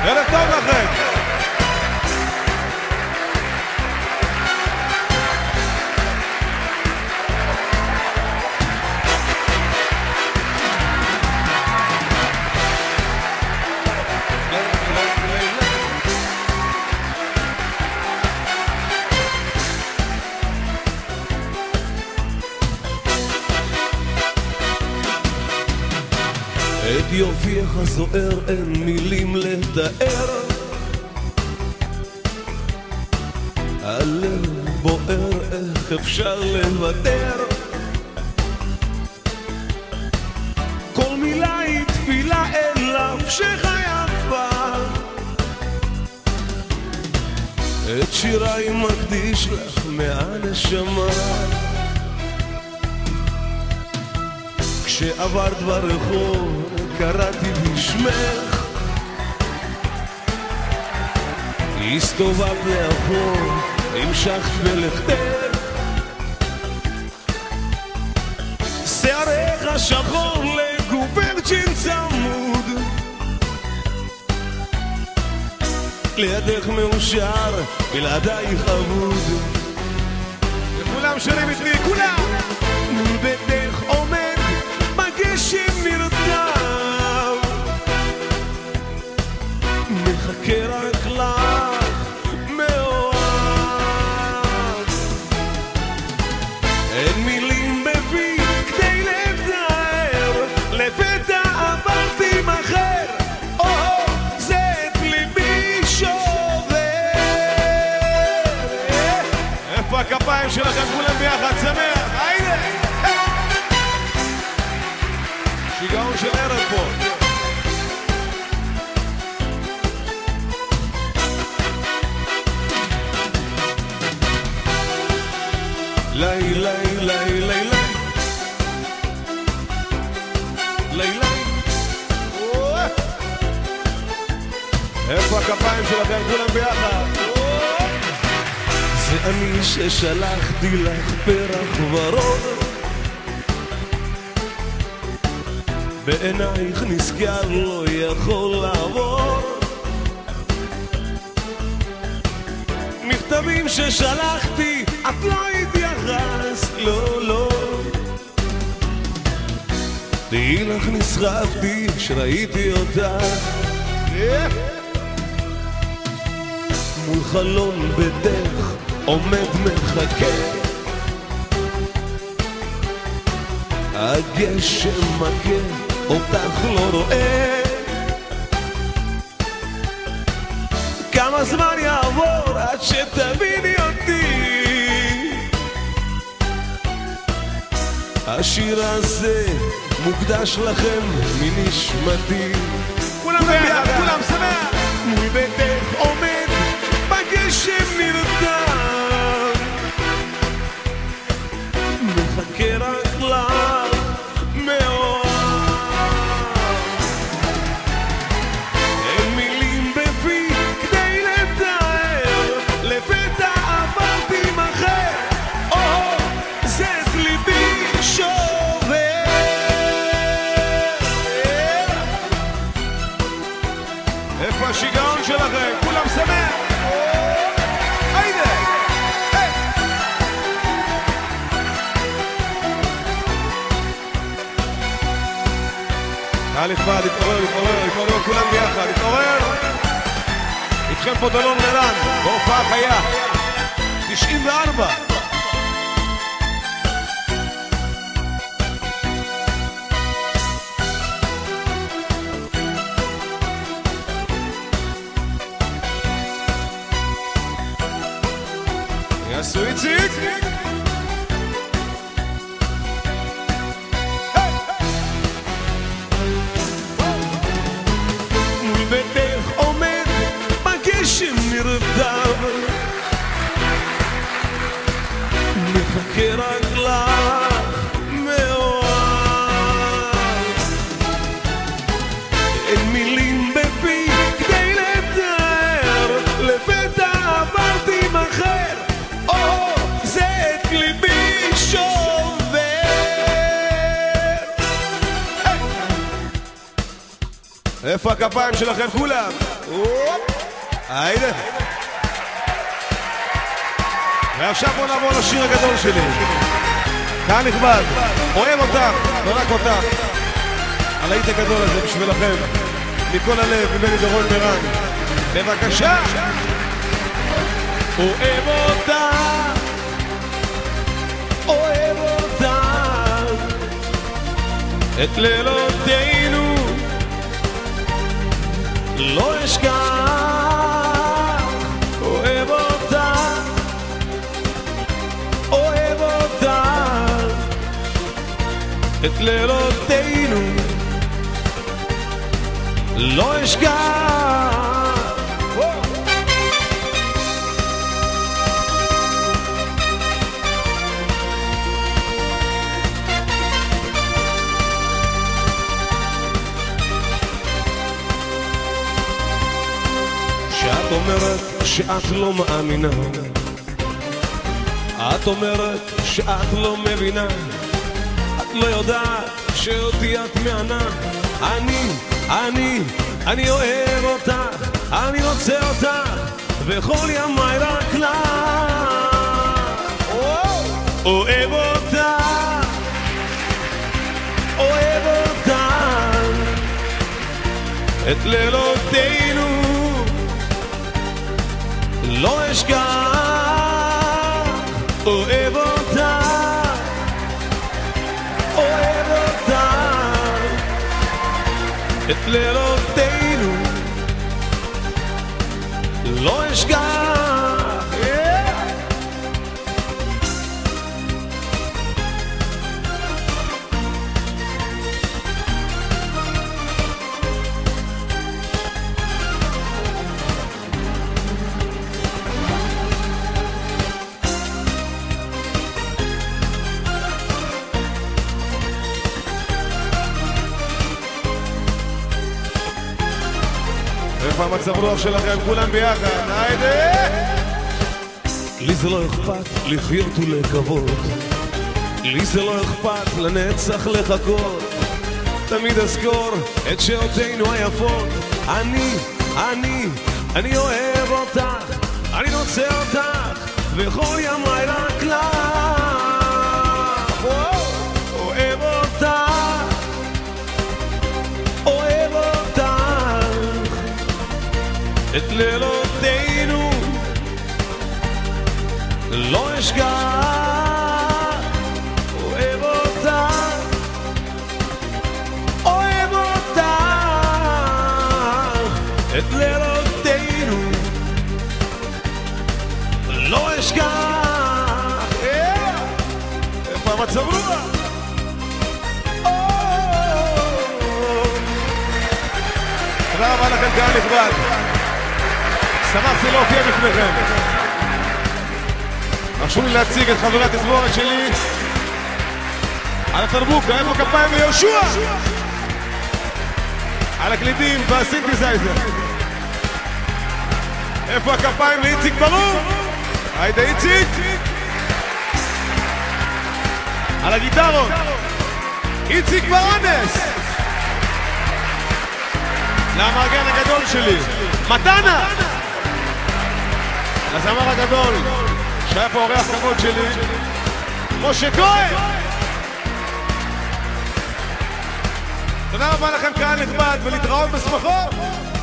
ערב טוב לכם. את יופייך זוהר אין מילים לתאר, הלב בוער איך אפשר לוותר, כל מילה היא תפילה אליו שחייפה, את שיריי מקדיש לך מהנשמה, כשעברת ברחוב קראתי בשמך, הסתובבת לאחור, המשכת בלכתך, שערך שחור לגוברצ'ין צמוד, לידך מאושר, בלעדייך אבוד, וכולם שרים איתי, כולם! בדרך עומד גשם נרדם, מחכה רק לך מאוהב, אין מילים בפי כדי לתאר, לפתע עברתי מחר, זה את ליבי שובר. איפה הכפיים שלכם כולם ביחד? שמח! היידה! שיגעון של ערב פה. לי לי לי לי לי לי לי. איפה הכפיים שלכם כולם ביחד? זה אני ששלחתי לך פרח ורוד, בעינייך נסגר לא יכול לעבור, מכתבים ששלחתי את לא התייחסת, לא לא, תהי לך נסחפתי שראיתי אותך מול חלון ביתך עומד מחכה, הגשם מכה אותך לא רואה, כמה זמן יעבור עד שתביני אותי, השיר הזה מוקדש לכם מנשמתי, כולם ביחד, כולם שמח! מול ביתך עומד בגשם נרדם, מחכה רק לך מאוהב, אין מילים בפי כדי לתאר, לפתע עברתי מחר, זה את ליבי שובר. איפה השיגעון שלכם? כולם שמח! היידה! להתפעל, להתעורר, כולם ביחד, להתעורר! איתכם פה דלון לרן, בהופעה חיה 94. יעשו איציק! ביתך עומד בגשם נרדם, מחכה רק לך מאוהב, אין מילים בפי כדי לתאר, לפתע עברתי מחר, איפה הכפיים שלכם כולם? היידה. ועכשיו בוא נעבור לשיר הגדול שלי. קהל נכבד, אוהב אותך, לא רק אותך. הלהיט הגדול הזה בשבילכם, מכל הלב, ממני דורון מרן. בבקשה. אוהב אותך, אוהב אותך, את לילותינו לא אשכח. אוהב אותך, אוהב אותך, את לילותינו לא אשכח. את אומרת שאת לא מאמינה, את אומרת שאת לא מבינה, את לא יודעת שאותי את מענה. אני אוהב אותך, אני רוצה אותך, וכל ימי רק לך. אוהב אותך, אוהב אותך, את לילותינו לא אשכח. אוהב אותך, אוהב אותך, את לילותינו לא אשכח. איפה המצב רוח שלכם כולם ביחד? היידה! לי זה לא אכפת לחיות ולקוות, לי זה לא אכפת לנצח לחכות, תמיד אזכור את שעותינו היפות. אני אוהב אותך, אני רוצה אותך, וכל ימי רק לך. אוהב אותך, אוהב אותך, את לילותינו לא אשכח. אוהב אותך, אוהב אותך, את לילותינו לא אשכח. איפה המצב רוח? תודה רבה לכם קהל נכבד, שמחתי להופיע בפניכם. הרשו לי להציג את חברי התזמורת שלי על התרבוקה, איפה כפיים ויהושע על הקלידים והסינתסייזר. איפה הכפיים ואיציק ברור? היידה איציק על הגיטרות, איציק ברנס למארגן הגדול שלי מתנה, לזמר הגדול שהיה פה אורח כבוד שלי משה כהן. תודה רבה לכם קהל נכבד ולהתראות בשמחות.